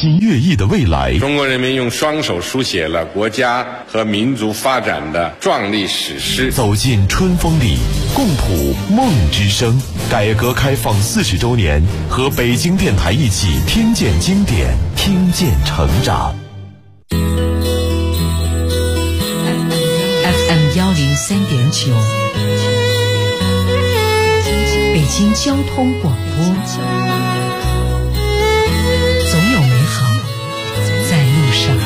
心跃跃的未来。 中国人民用双手书写了国家和民族发展的壮丽史诗。 走进春风里，共谱梦之声。改革开放40周年，和北京电台一起听见经典，听见成长。 FM 103.9，北京交通广播。总有美好在路上。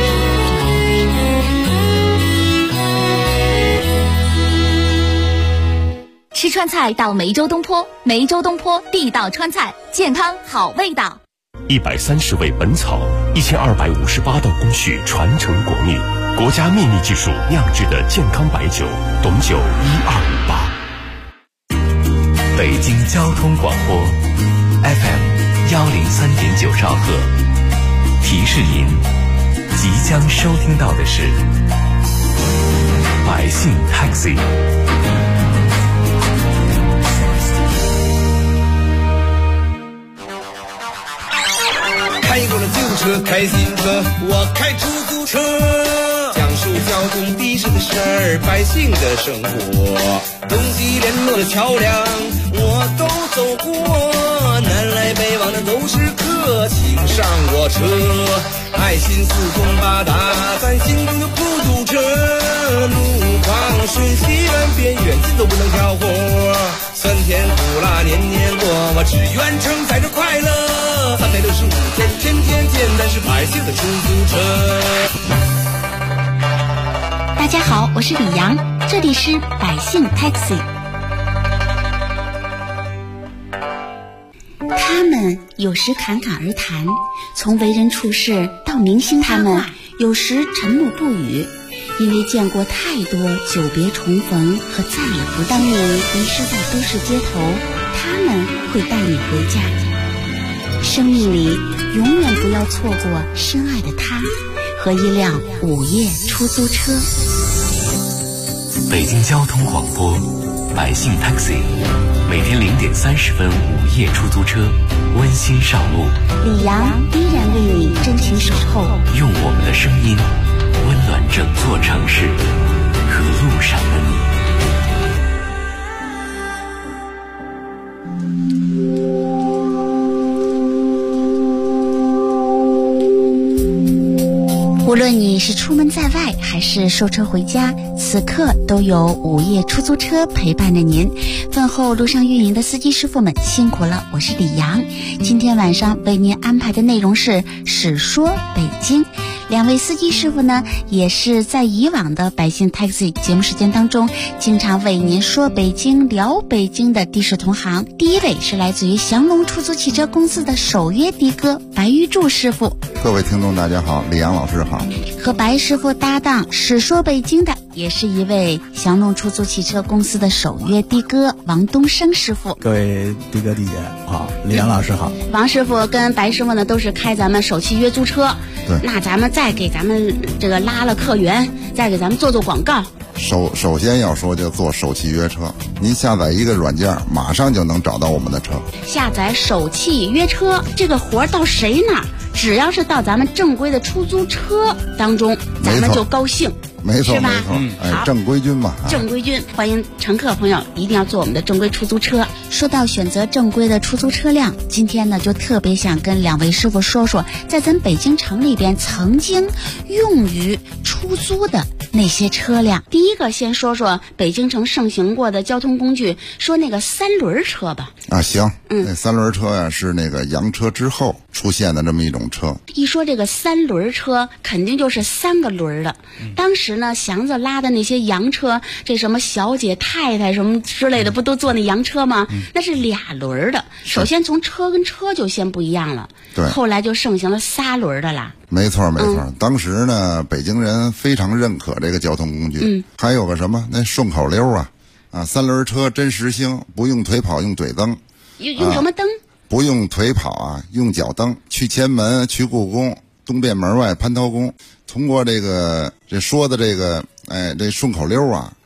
吃川菜到梅州东坡，梅州东坡地道川菜，健康好味道。 130味本草，1258道工序传承国秘，国家秘密技术酿制的健康白酒，董酒1258。 北京交通广播 FM 103.9兆赫，提示您即将收听到的是百姓 Taxi。 开过了旧车，开新车，我开出租车，讲述交通的士的事儿，百姓的生活，东西联络的桥梁我都走过，南来北往的都是客，请上我车，爱心四通八达，咱心中的孤独车，路况瞬息万变，远近都不能挑活，酸甜苦辣年年过，我只愿承载着快乐，365天，天天见，但是百姓的出租车。 大家好，我是李阳，这里是百姓 Taxi。他们有时侃侃而谈，从为人处事到明星他们有时沉默不语，因为见过太多久别重逢和再也不当年迷失在都市街头，他们会带你回家。生命里永远不要错过深爱的他和一辆午夜出租车。 北京交通广播百姓 Taxi， 每天0点30分午夜出租车，温馨上路。 李阳依然为你真情守候， 用我们的声音温暖整座城市和路上的你。 无论你是出门在外还是收车回家，此刻都有午夜出租车陪伴着您。饭后路上运营的司机师傅们辛苦了，我是李阳。今天晚上为您安排的内容是史说北京。两位司机师傅呢，也是在以往的百姓 Taxi 节目时间当中经常为您说北京聊北京的的士同行。第一位是来自于祥龙出租汽车公司的首约的哥白玉柱师傅。 各位听众大家好，李阳老师好。 和白师傅搭档史说北京的也是一位祥龙出租汽车公司的首约的哥王东升师傅。 各位的哥的姐好，李阳老师好。 王师傅跟白师傅呢都是开咱们首汽约租车， 对， 那咱们再给咱们这个拉了客源，再给咱们做广告。 首先要说就做首汽约车，您下载一个软件，马上就能找到我们的车。下载首汽约车，这个活到谁那儿，只要是到咱们正规的出租车当中，咱们就高兴。 没错， 是吧？ 好，正规军嘛， 正规军，欢迎乘客朋友一定要坐我们的正规出租车。说到选择正规的出租车辆，今天呢就特别想跟两位师傅说说，在咱北京城里边曾经用于出租的那些车辆。第一个先说说北京城盛行过的交通工具，说那个三轮车吧。 啊，行，那三轮车呀是那个洋车之后出现的这么一种车。 一说这个三轮车，肯定就是3个轮的。当时呢，祥子拉的那些洋车，这什么小姐、太太什么之类的，不都坐那洋车吗？那是2轮的。首先从车跟车就先不一样了， 对， 后来就盛行了3轮的啦。 没错。当时呢，北京人非常认可这个交通工具。还有个什么那顺口溜啊，三轮车真实星，不用腿跑用腿蹬。 用什么蹬？ 不用腿跑啊，用脚蹬。去前门，去故宫，东便门外蟠桃宫。通过这说的这个这顺口溜啊，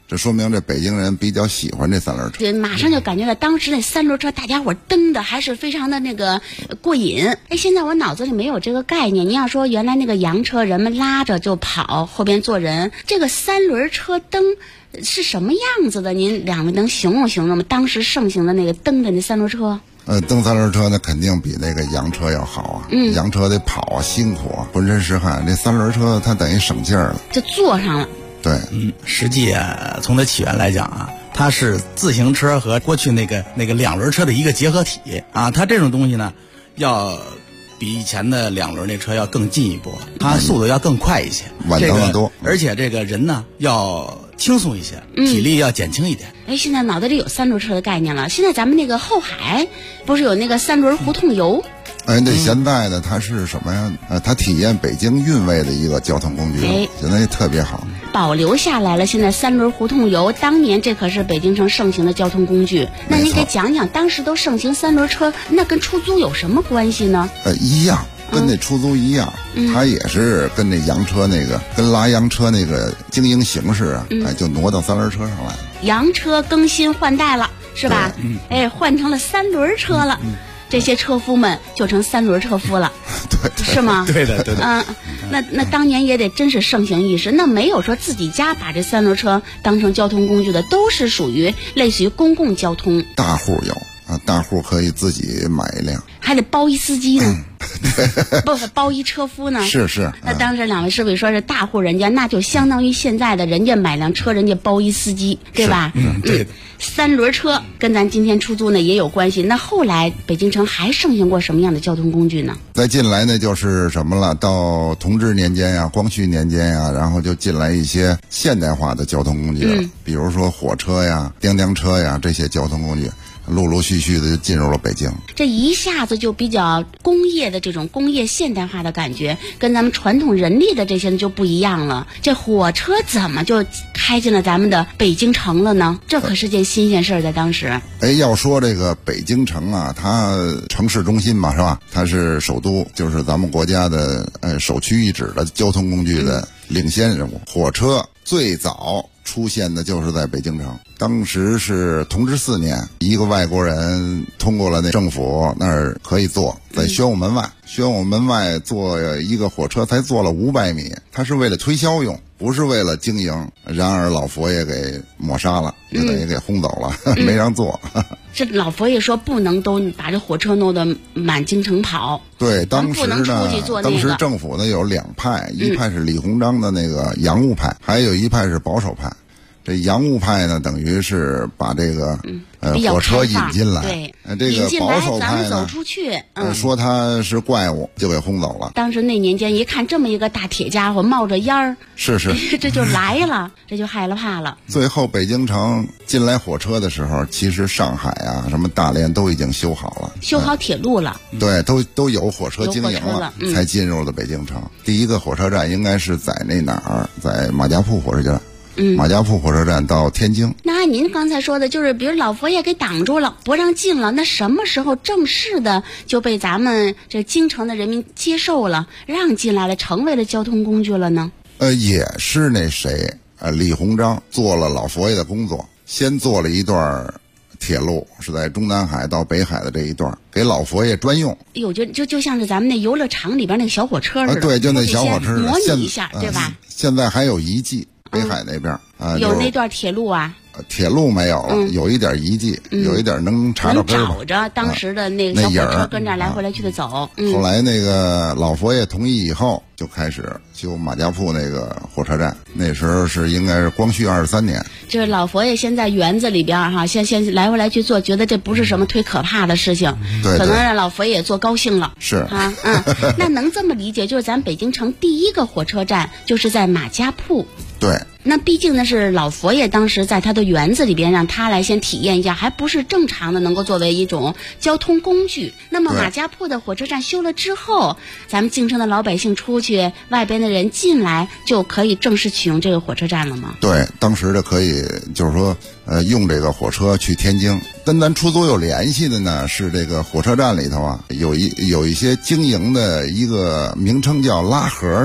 这说明这北京人比较喜欢这三轮车。 对，马上就感觉到当时那三轮车大家伙蹬的还是非常的那个过瘾。哎，现在我脑子里没有这个概念。你要说原来那个洋车人们拉着就跑，后边坐人，这个三轮车蹬是什么样子的？您两位能形容形容吗？当时盛行的那个蹬的那三轮车。 蹬三轮车呢，肯定比那个洋车要好啊。洋车得跑啊，辛苦啊，浑身是汗。这三轮车它等于省劲儿了， 就坐上了。 对， 实际啊，从它起源来讲啊，它是自行车和过去那个两轮车的一个结合体啊。它这种东西呢，要比以前的两轮那车要更进一步，它速度要更快一些， 稳当的多。 而且这个人呢要轻松一些，体力要减轻一点。 哎，现在脑袋里有三轮车的概念了。现在咱们那个后海不是有那个三轮胡同游？ 哎，那现在呢，它是什么呀？它体验北京韵味的一个交通工具，现在也特别好， 保留下来了。现在三轮胡同游，当年这可是北京城盛行的交通工具。那您给讲讲，当时都盛行三轮车，那跟出租有什么关系呢？ 一样，跟那出租一样，它也是跟那洋车那个，跟拉洋车那个经营形式啊，就挪到三轮车上来了。 洋车更新换代了，是吧？哎，换成了三轮车了。这些车夫们就成三轮车夫了， 对， 是吗？ 对的。 那当年也得真是盛行一时。那没有说自己家把这三轮车当成交通工具的，都是属于类似于公共交通。 大户有啊，大户可以自己买一辆， 还得包一司机呢，不包一车夫呢。 是。 那当时两位师傅说是大户人家，那就相当于现在的人家买辆车，人家包一司机，对吧？ 对。 三轮车跟咱今天出租呢也有关系。那后来北京城还盛行过什么样的交通工具呢？ 再进来呢就是什么了？到同治年间呀、光绪年间呀，然后就进来一些现代化的交通工具了，比如说火车呀、叮叮车呀这些交通工具。陆陆续续的就进入了北京， 这一下子就比较工业的这种工业现代化的感觉，跟咱们传统人力的这些就不一样了。这火车怎么就开进了咱们的北京城了呢？这可是件新鲜事儿，在当时。 哎，要说这个北京城啊，它城市中心嘛，是吧？它是首都，就是咱们国家的首屈一指的交通工具的领先人物。火车最早出现的就是在北京城，当时是同治4年，一个外国人通过了那政府那儿可以坐，在宣武门外，宣武门外坐一个火车才坐了500米，他是为了推销用，不是为了经营。然而老佛爷给抹杀了，就等于给轰走了，没让坐。 这老佛爷说不能都把这火车弄得满京城跑。 对，当时呢，当时政府呢有2派，一派是李鸿章的那个洋务派，还有一派是保守派。这洋务派呢，等于是把这个火车引进来， 对， 这个保守派呢， 走出去， 说他是怪物，就给轰走了。 当时那年间一看这么一个大铁家伙冒着烟儿， 是这就来了，这就害了怕了。 最后北京城进来火车的时候，其实上海啊，什么大连都已经修好了， 修好铁路了， 对，都有火车经营了，才进入了北京城。第一个火车站应该是在那哪儿，在马家铺火车站。马家铺火车站到天津。 那按您刚才说的，就是比如老佛爷给挡住了，不让进了，那什么时候正式的就被咱们这京城的人民接受了，让进来了，成为了交通工具了呢？ 也是那谁，李鸿章做了老佛爷的工作，先做了一段铁路，是在中南海到北海的这一段，给老佛爷专用。 哟，就像是咱们那游乐场里边那个小火车似的， 对，就那小火车模拟一下，对吧？ 现在还有遗迹。北海那边有那段铁路啊？ 铁路没有了，有一点遗迹，有一点能查着根儿， 找着当时的那个小火车跟这儿来回来去的走。 后来那个老佛爷同意以后，就开始修马家铺那个火车站。那时候是应该是光绪23年。 这老佛爷先在园子里边哈，先来回来去做，觉得这不是什么忒可怕的事情， 对， 可能让老佛爷做高兴了。 是啊，那能这么理解，就是咱北京城第一个火车站就是在马家铺。 对。 那毕竟那是老佛爷当时在他的园子里边让他来先体验一下，还不是正常的能够作为一种交通工具。那么马家铺的火车站修了之后，咱们京城的老百姓出去，外边的人进来就可以正式启用这个火车站了吗？ 对，当时的可以就是说用这个火车去天津。跟咱出租有联系的呢是这个火车站里头啊有一些经营的一个名称叫拉河的。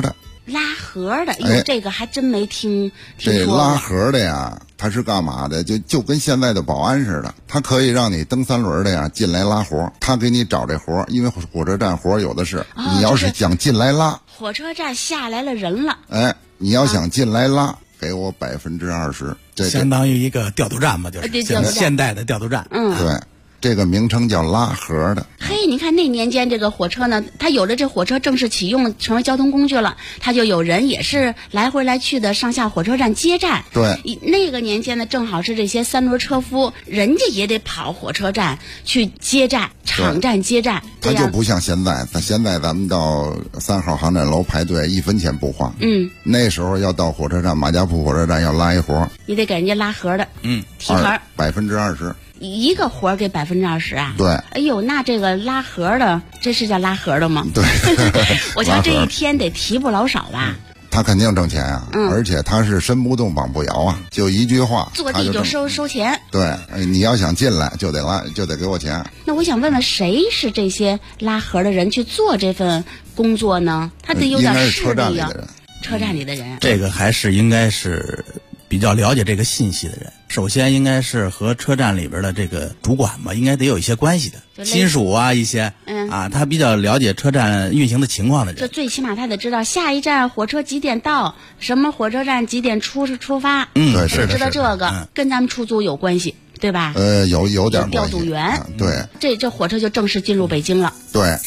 拉盒的， 哎这个还真没听这说过。 拉盒的呀，它是干嘛的？就跟现在的保安似的，它可以让你蹬三轮的呀进来拉活，他给你找这活，因为火车站活有的是。你要是想进来拉， 火车站下来了人了， 哎，你要想进来拉，给我20%，这相当于一个调度站嘛，就是对调度站现代的调度站。 对。这个名称叫拉盒的。 嘿，你看那年间这个火车呢，它有了这火车正式启用，成为交通工具了，它就有人也是来回来去的上下火车站接站。 对， 那个年间呢，正好是这些三轮车夫，人家也得跑火车站去接站，场站接站。 它就不像现在，现在咱们到3号航站楼排队1分钱不花。那时候要到火车站马家铺火车站要拉一活， 你得给人家拉盒的。提成 20%。 一个活给20%啊？ 对。 哎呦，那这个拉盒的，这是叫拉盒的吗？ 对。 我瞧这一天得提不老少吧。 他肯定挣钱啊，而且他是身不动膀不摇啊，就一句话， 坐地就收钱。 对，你要想进来就得给我钱。 那我想问问，谁是这些拉盒的人去做这份工作呢？他得有点势力啊。车站里的人， 这个还是应该是比较了解这个信息的人。首先应该是和车站里边的这个主管吧，应该得有一些关系的亲属啊，一些他比较了解车站运行的情况的人。 这最起码他得知道下一站火车几点到，什么火车站几点出发。 对， 是知道这个跟咱们出租有关系，对吧？ 有点调度员。 对， 这火车就正式进入北京了。 对。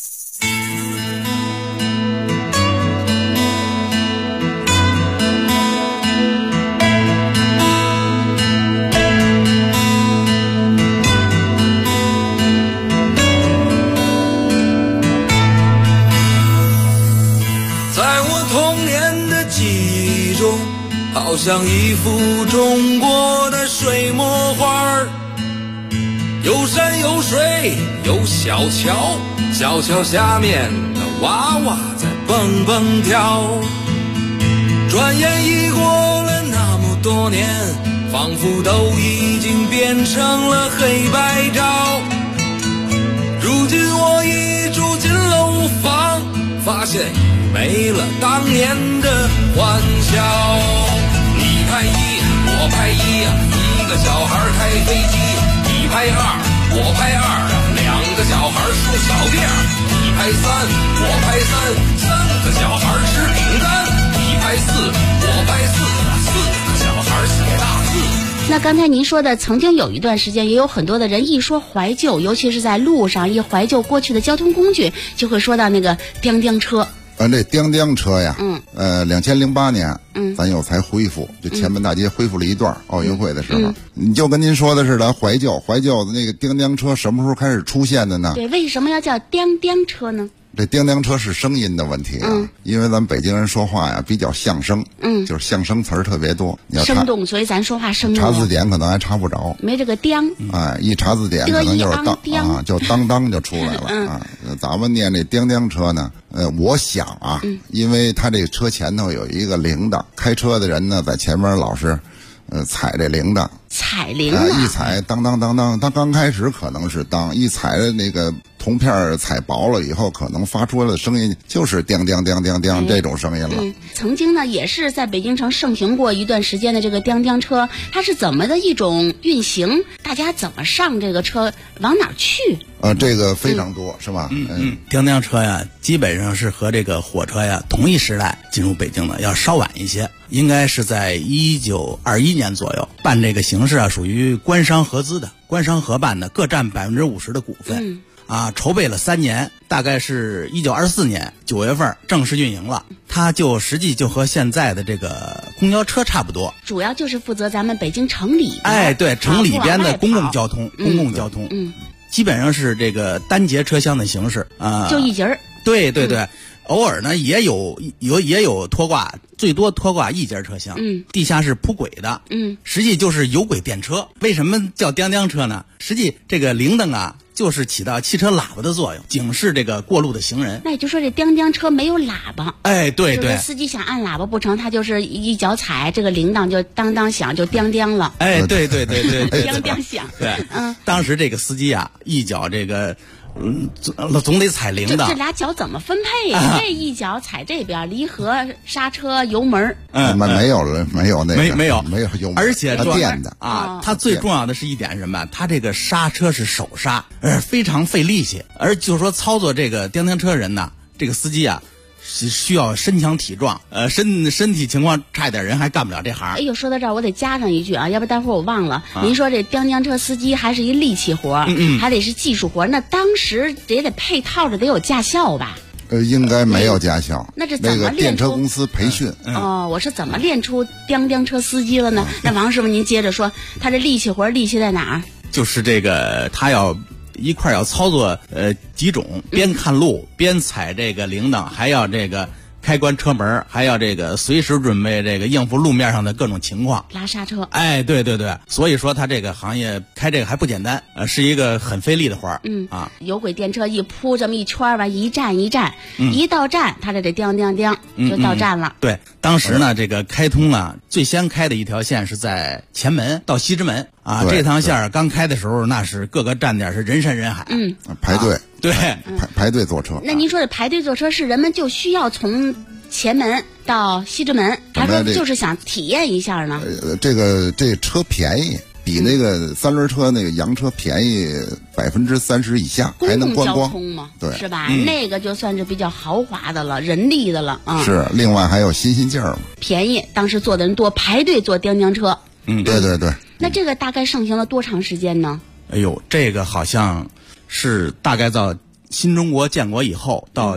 好像一幅中国的水墨画，有山有水有小桥，小桥下面的娃娃在蹦蹦跳。转眼已过了那么多年，仿佛都已经变成了黑白照。如今我已住进楼房，发现已没了当年的欢笑。你拍一，我拍一，一个小孩开飞机；你拍二，我拍二，两个小孩梳小辫；你拍三，我拍三，三个小孩吃饼干；你拍四，我拍四，四个小孩写大字。 那刚才您说的，曾经有一段时间，也有很多的人一说怀旧，尤其是在路上一怀旧过去的交通工具，就会说到那个叮叮车。 这叮叮车呀，2008年，咱又才恢复，就前门大街恢复了一段奥运会的时候，你就跟您说的似的，怀旧的那个叮叮车什么时候开始出现的呢？ 对，为什么要叫叮叮车呢？ 这叮叮车是声音的问题啊，因为咱们北京人说话呀比较象声，就是象声词儿特别多，你要生动，所以咱说话生动。 查字典可能还查不着， 没这个叮， 一查字典可能就是当啊，就当当就出来了啊。咱们念这叮叮车呢，我想啊，因为他这车前头有一个铃铛，开车的人呢在前面老是踩这铃铛， 踩铃铛， 一踩当当当当，他刚开始可能是当，一踩的那个铜片踩薄了以后，可能发出来的声音就是叮叮叮叮叮这种声音了。 曾经呢，也是在北京城盛行过一段时间的这个叮叮车，它是怎么的一种运行？大家怎么上这个车，往哪儿去？ 这个非常多，是吧？ 叮叮车呀，基本上是和这个火车呀同一时代进入北京的，要稍晚一些，应该是在1921年左右。办这个形式啊，属于官商合资的，官商合办的，各占50%的股份。筹备了3年，大概是1924年9月份正式运营了。它实际就和现在的这个公交车差不多， 主要就是负责咱们北京城里对，城里边的公共交通，基本上是这个单节车厢的形式就一节儿。 对，偶尔呢也有拖挂，最多拖挂一节车厢。地下是铺轨的。实际就是有轨电车。为什么叫叮叮车呢？实际这个铃铛啊，就是起到汽车喇叭的作用，警示这个过路的行人。 那也就是说，这叮叮车没有喇叭。 对， 司机想按喇叭不成，他就是一脚踩，这个铃铛就当当响，就叮叮了。 对， 叮叮响。 对，当时这个司机啊，一脚这个总得踩铃铛。 这俩脚怎么分配呀？这一脚踩这边，离合、刹车、油门。 没有了，没有那个， 没有油门， 而且它电的啊，它最重要的是一点是什么？它这个刹车是手刹，非常费力气。而就是说操作这个电单车人呢，这个司机啊。是需要身强体壮，身体情况差一点人还干不了这行。 哎呦，说到这儿我得加上一句啊，要不待会儿我忘了。您说这电单车司机还是一力气活，还得是技术活，那当时也得配套着得有驾校吧？ 应该没有驾校。 那这怎么练出？ 电车公司培训。 我是怎么练出电单车司机了呢？那王师傅您接着说，他这力气活力气在哪儿？ 就是这个他要。一块要操作几种，边看路边踩这个铃铛，还要这个开关车门，还要这个随时准备这个应付路面上的各种情况， 拉刹车。 哎，对，所以说他这个行业开这个还不简单，是一个很费力的活儿。 有轨电车一铺这么一圈吧，一站，一到站，他这得叮就到站了。 对，当时呢，这个开通啊，最先开的一条线是在前门到西直门啊，这趟线刚开的时候，那是各个站点是人山人海， 排队。 对， 排队坐车。 那您说的排队坐车是人们就需要从前门到西直门，还说就是想体验一下呢？ 这车便宜，比那个三轮车那个洋车便宜30%以下，还能观光。 公共交通嘛，对，是吧？那个就算是比较豪华的了，人力的了啊。 是，另外还有新劲儿嘛。 便宜，当时坐的人多，排队坐电单车。 对。 那这个大概盛行了多长时间呢？ 哎呦，这个好像是大概到新中国建国以后，到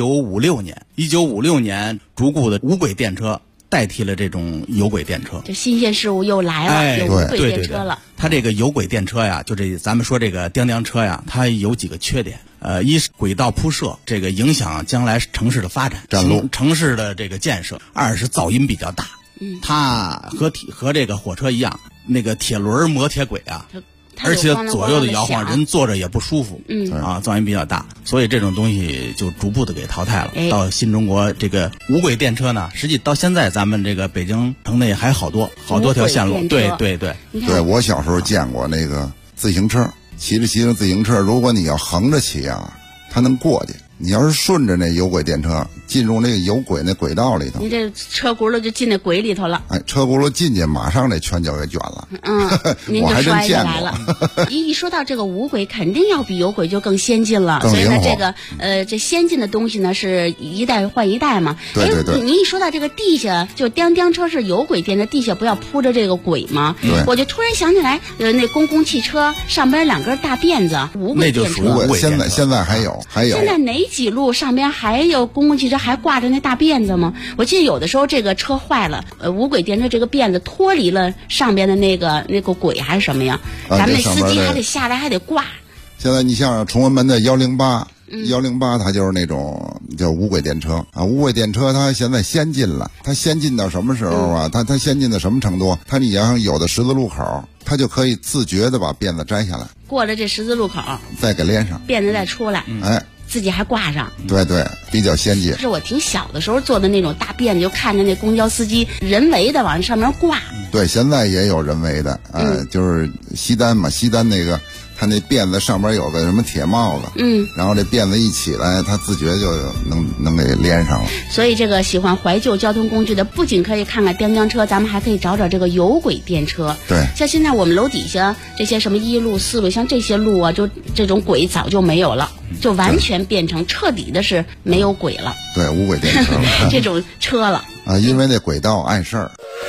1956年，逐步的无轨电车代替了这种有轨电车。 这新鲜事物又来了，有无轨电车了。 它这个有轨电车呀，就这咱们说这个电单车呀，它有几个缺点。一是轨道铺设，这个影响将来城市的发展，城市的这个建设；二是噪音比较大。它和这个火车一样，那个铁轮磨铁轨啊。而且左右的摇晃，人坐着也不舒服，噪音比较大，所以这种东西就逐步的给淘汰了。到新中国这个无轨电车呢，实际到现在咱们这个北京城内还好多条线路。对， 我小时候见过那个自行车，骑着自行车，如果你要横着骑啊，它能过去。你要是顺着那有轨电车进入那个有轨那轨道里头， 你这车轱辘就进那轨里头了。 车轱辘进去，马上这圈就给卷了。 您就摔下来了。一说到这个无轨，肯定要比有轨就更先进了。所以呢，这个这先进的东西呢，是一代换一代嘛。 对。 您一说到这个地下，就电车是有轨电的，地下不要铺着这个轨吗？ 对。 我就突然想起来，那公共汽车上边2根大辫子，无轨电车。 现在还有。 现在哪几路上边还有公共汽车还挂着那大辫子吗？我记得有的时候这个车坏了，无轨电车这个辫子脱离了上边的那个轨还是什么呀？咱们那司机还得下来还得挂。 现在你像崇文门的108，它就是那种叫无轨电车啊。无轨电车它现在先进了，它先进到什么时候啊？它先进到什么程度？它你要有的十字路口，它就可以自觉的把辫子摘下来， 过了这十字路口再给连上， 辫子再出来，自己还挂上。 对，比较先进。 是我挺小的时候做的那种大辫子，就看着那公交司机人为的往上面挂。 对，现在也有人为的，就是西单嘛，西单那个他那辫子上边有个什么铁帽子，然后这辫子一起来，他自觉就能给连上了。 所以这个喜欢怀旧交通工具的，不仅可以看看电单车，咱们还可以找这个有轨电车。 对， 像现在我们楼底下这些什么1路、4路，像这些路啊，就这种轨早就没有了，就完全变成彻底的是没有轨了。 对，无轨电车这种车了啊，因为那轨道碍事儿。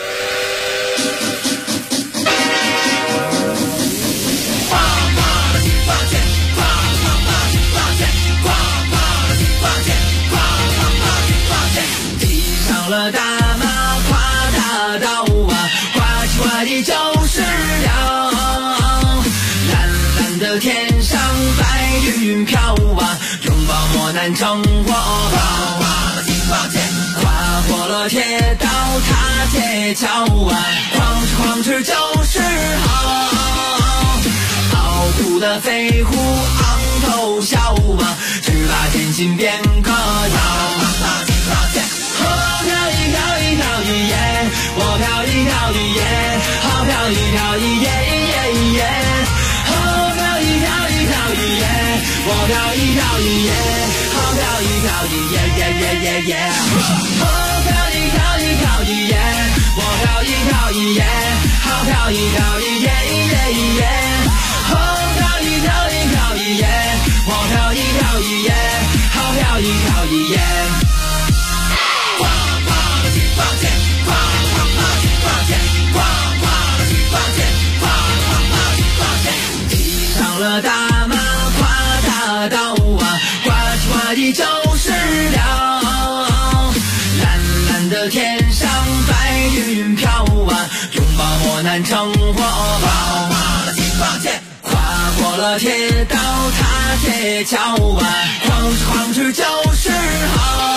了大马跨大道啊，挂起挂的就是了。蓝蓝的天上白云飘啊，拥抱磨难成火爆。跨过了铁道踏铁桥啊，哐哧就是好。傲骨的飞虎昂头笑啊，只把天心变个妖。我飘一飘一耶，好飘一飘一耶耶耶，好飘一飘一飘一耶，我飘飘逸耶耶耶耶耶，哦飘逸飘逸飘逸耶，我飘逸飘逸耶，好飘逸飘逸耶耶耶，哦飘逸飘逸飘逸耶，我飘逸飘逸耶，好飘逸飘逸耶。咣咣的举棒剑，咣咣的举棒剑，咣咣的举棒剑，咣咣的举棒剑。骑上了大马，跨大道啊，呱唧呱唧就是了。蓝蓝的天上白云飘啊，拥抱磨难成火爆。呱呱的举棒剑，跨过了铁道踏铁桥啊，哐哧就是好。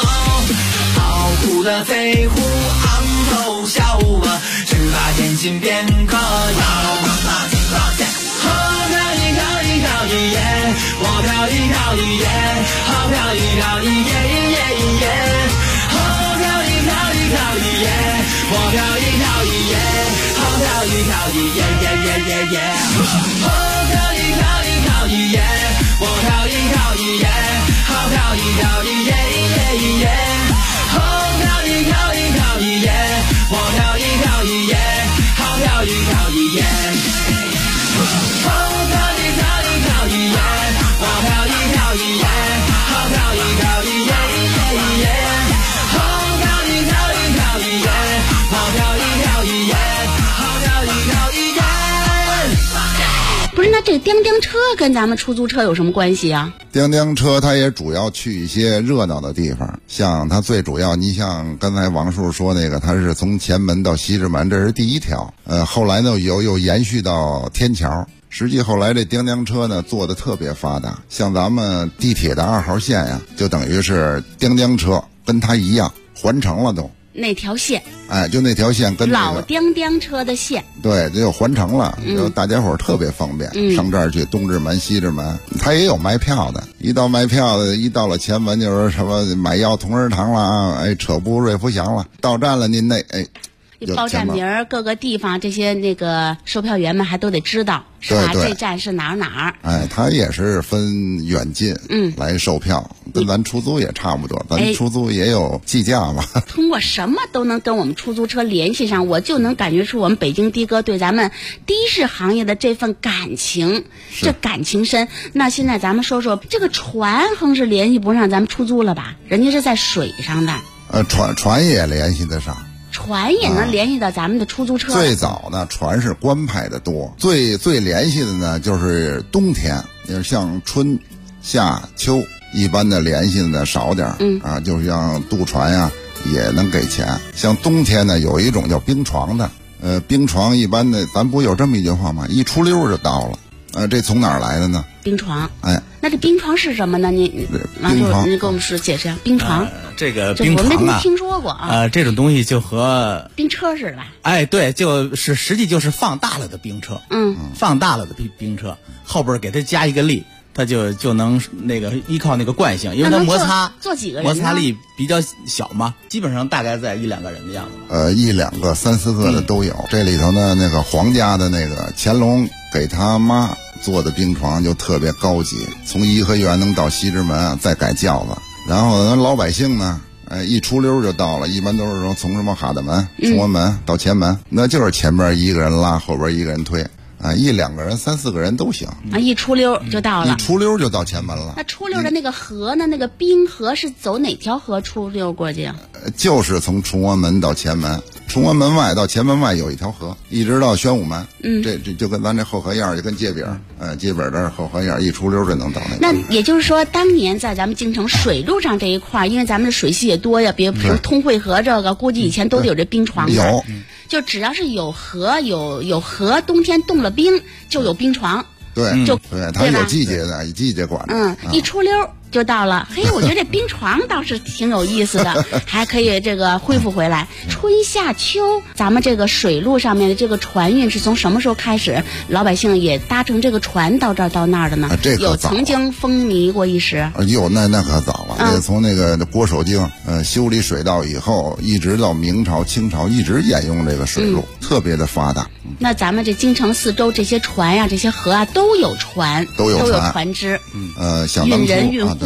苦的飞虎昂头笑啊，只怕天心变可摇。好飘逸飘逸飘逸耶，我飘逸飘逸耶，好飘逸飘逸耶耶耶，好飘逸飘逸飘逸耶，我飘逸飘逸耶，好飘逸飘逸耶耶耶耶耶，好飘逸飘逸飘逸耶，我飘逸飘逸耶，好飘逸飘逸耶耶耶。飘逸飘逸耶，我飘逸飘逸耶，好飘逸飘逸耶，好飘逸飘逸飘逸耶，我飘逸飘逸耶，好飘逸飘逸耶耶耶，好飘逸飘逸飘逸耶，我飘逸飘逸耶，好飘逸飘逸耶。 不是，那这叮叮车跟咱们出租车有什么关系啊？ 叮叮车它也主要去一些热闹的地方，像它最主要，你像刚才王叔说那个，它是从前门到西直门，这是第一条。后来呢又延续到天桥。实际后来这叮叮车呢做的特别发达，像咱们地铁的2号线呀，就等于是叮叮车跟它一样环城了都。 那条线， 哎，就那条线跟那个老叮叮车的线， 对，这就环城了，就大家伙儿特别方便，上这儿去东直门、西直门，他也有卖票的。一到卖票的，一到了前门就是什么买药同仁堂了啊，哎，扯布瑞福祥了，到站了您那哎。 报站名儿，各个地方这些那个售票员们还都得知道，是吧？ 对这站是哪儿？ 哎，他也是分远近，来售票，跟咱出租也差不多，咱出租也有计价嘛。 通过什么都能跟我们出租车联系上，我就能感觉出我们北京的哥对咱们的士行业的这份感情，这感情深。那现在咱们说说这个船，横是联系不上咱们出租了吧？人家是在水上的， 船也联系得上。 船也能联系到咱们的出租车。 最早呢，船是官派的多，最联系的呢就是冬天，像春、夏、秋，一般的联系的呢少点就像渡船呀也能给钱。像冬天呢，有一种叫冰床的，冰床一般的，咱不有这么一句话吗？一出溜就到了。这从哪儿来的呢？ 冰床。 哎， 那这冰床是什么呢？你给我们解释一下冰床。 这个冰床我没听说过啊。 这种东西就和冰车似的吧？ 哎，对，就是实际就是放大了的冰车。放大了的冰车后边给它加一个力，它就能那个依靠那个惯性，因为它摩擦坐几个人？ 摩擦力比较小嘛，基本上大概在1-2个人的样子。 1-2个、3-4个的都有。这里头呢，那个皇家的那个乾隆给他妈做的冰床就特别高级，从颐和园能到西直门，再改轿子。然后咱老百姓呢，一出溜就到了，一般都是说从什么哈德门、崇文门到前门，那就是前边一个人拉，后边一个人推。1-2个人、3-4个人都行啊，一出溜就到了， 一出溜就到前门了。 那出溜的那个河呢？那个冰河是走哪条河出溜过去啊？ 就是从崇文门到前门，崇文门外到前门外有一条河，一直到宣武门。这就跟咱这后河沿就跟街饼，街饼这后河沿一出溜就能到那。 那也就是说，当年在咱们京城水路上这一块，因为咱们的水系也多呀，比如通惠河这个，估计以前都得有这冰床。 有。 就只要是有河有河，冬天冻了冰就有冰床。 对，对，它有季节的，以季节管的。 一出溜就到了。嘿，我觉得这冰床倒是挺有意思的，还可以这个恢复回来。春夏秋，咱们这个水路上面的这个船运是从什么时候开始，老百姓也搭乘这个船到这儿到那儿的呢？有曾经风靡过一时。 那可早了。从那个郭守敬修理水道以后，一直到明朝、清朝，一直沿用这个水路，特别的发达。 那咱们这京城四周这些船呀、这些河啊，都有船，都有船只。 想当初运人运货。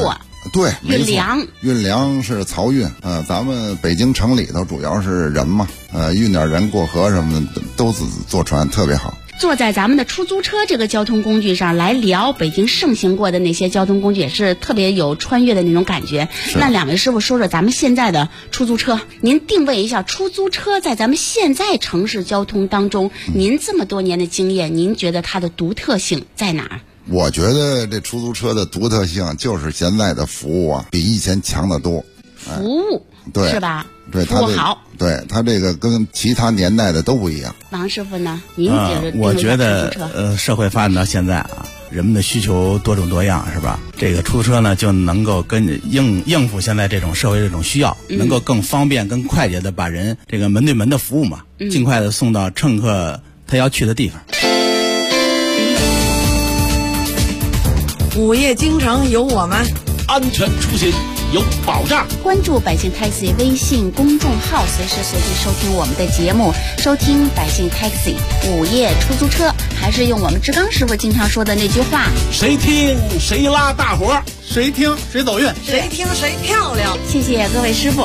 对， 运粮， 运粮是漕运，咱们北京城里头主要是人嘛，运点人过河什么的都坐船，特别好。 坐在咱们的出租车这个交通工具上来聊北京盛行过的那些交通工具，也是特别有穿越的那种感觉。那两位师傅说说咱们现在的出租车，您定位一下出租车在咱们现在城市交通当中，您这么多年的经验，您觉得它的独特性在哪儿？ 我觉得这出租车的独特性就是现在的服务啊，比以前强得多。 服务， 对， 是吧？ 对， 服务好。 对，它这个跟其他年代的都不一样。 王师傅呢？您觉得？ 我觉得社会发展到现在啊，人们的需求多种多样，是吧？这个出租车呢，就能够跟应付现在这种社会这种需要，能够更方便、更快捷的把人这个门对门的服务嘛，尽快的送到乘客他要去的地方。 午夜京城有我们， 安全出行有保障。 关注百姓 Taxi 微信公众号，随时随地收听我们的节目，收听百姓 Taxi 午夜出租车。还是用我们志刚师傅经常说的那句话： 谁听谁拉大伙， 谁听谁走运， 谁听谁漂亮。 谢谢各位师傅。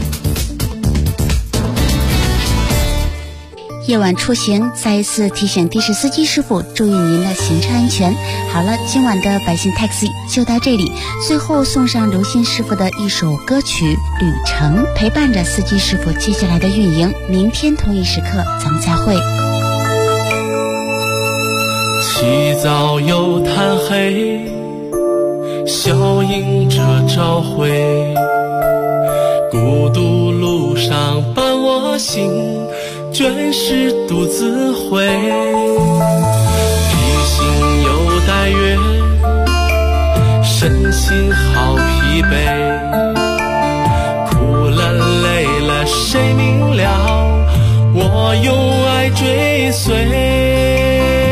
夜晚出行，再一次提醒的士司机师傅注意您的行车安全。好了，今晚的百姓 Taxi 就到这里，最后送上刘鑫师傅的一首歌曲《旅程》，陪伴着司机师傅接下来的运营。明天同一时刻咱们再会。 起早又贪黑，小迎着朝晖，孤独路上伴我行，卷是独自回，披星又戴月，身心好疲惫，苦了累了谁明了，我用爱追随。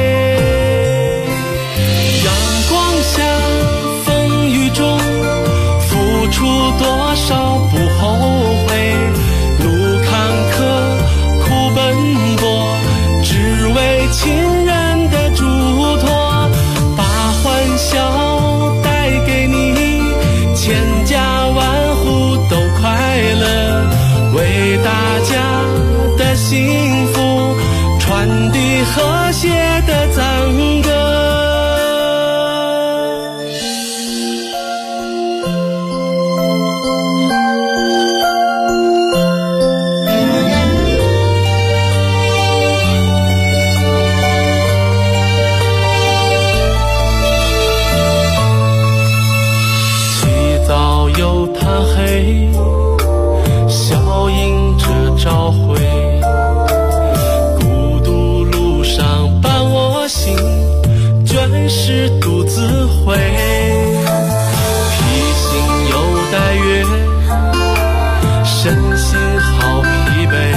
阳光下风雨中付出多少不后悔，路坎坷苦奔波，只为亲人的嘱托，把欢笑带给你，千家万户都快乐，为大家的幸福传递和谐的赞歌。又贪黑，笑迎着朝晖，孤独路上伴我行，卷是独自回，披星又戴月，身心好疲惫，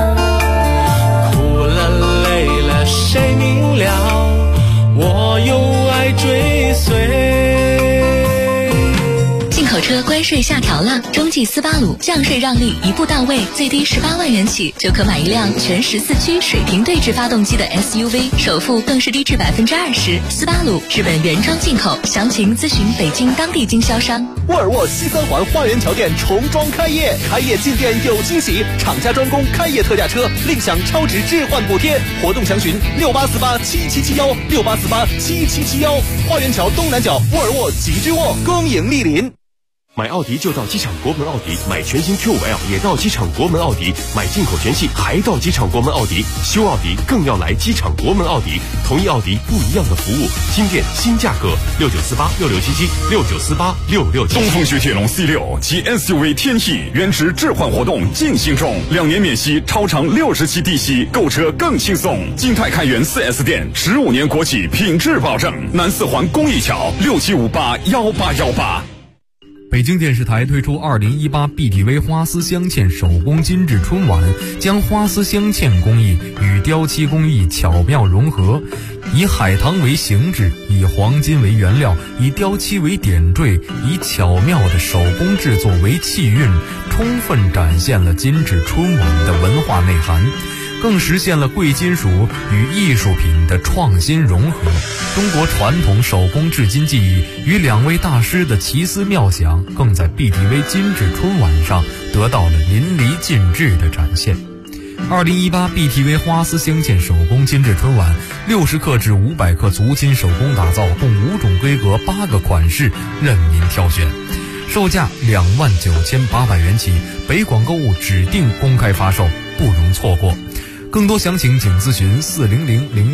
苦了累了谁明了，我用爱追随。 进口车关税下调了，中继斯巴鲁降税让利一步到位，最低18万元起就可买一辆全14驱水平对置发动机的 SUV， 首付更是低至20%。斯巴鲁日本原装进口，详情咨询北京当地经销商。 沃尔沃西三环花园桥店重装开业，开业进店有惊喜，厂家专供开业特价车，另享超值置换补贴，活动详询68487771，68487771。花园桥东南角沃尔沃吉居沃，恭迎莅临。 买奥迪就到机场国门奥迪，买全新 Q5L 也到机场国门奥迪，买进口全系还到机场国门奥迪，修奥迪更要来机场国门奥迪，同一奥迪不一样的服务，新店新价格，69486677，69486677。 东风雪铁龙 C6 及 SUV 天翼原值置换活动进行中，2年免息，超长60期低息，购车更轻松。金泰开元 4S 店，15年国企品质保证。南四环公益桥67581818。 北京电视台推出2018 BTV 花丝镶嵌手工精致春晚，将花丝镶嵌工艺与雕漆工艺巧妙融合，以海棠为形制，以黄金为原料，以雕漆为点缀，以巧妙的手工制作为气韵，充分展现了精致春晚的文化内涵。 更实现了贵金属与艺术品的创新融合。中国传统手工制金技艺与两位大师的奇思妙想，更在 BTV 金质春晚上得到了淋漓尽致的展现。2018 BTV 花丝镶嵌手工金质春晚，60克至500克足金手工打造，共5种规格8个款式，任您挑选，售价29800元起，北广购物指定公开发售，不容错过。更多详情请咨询400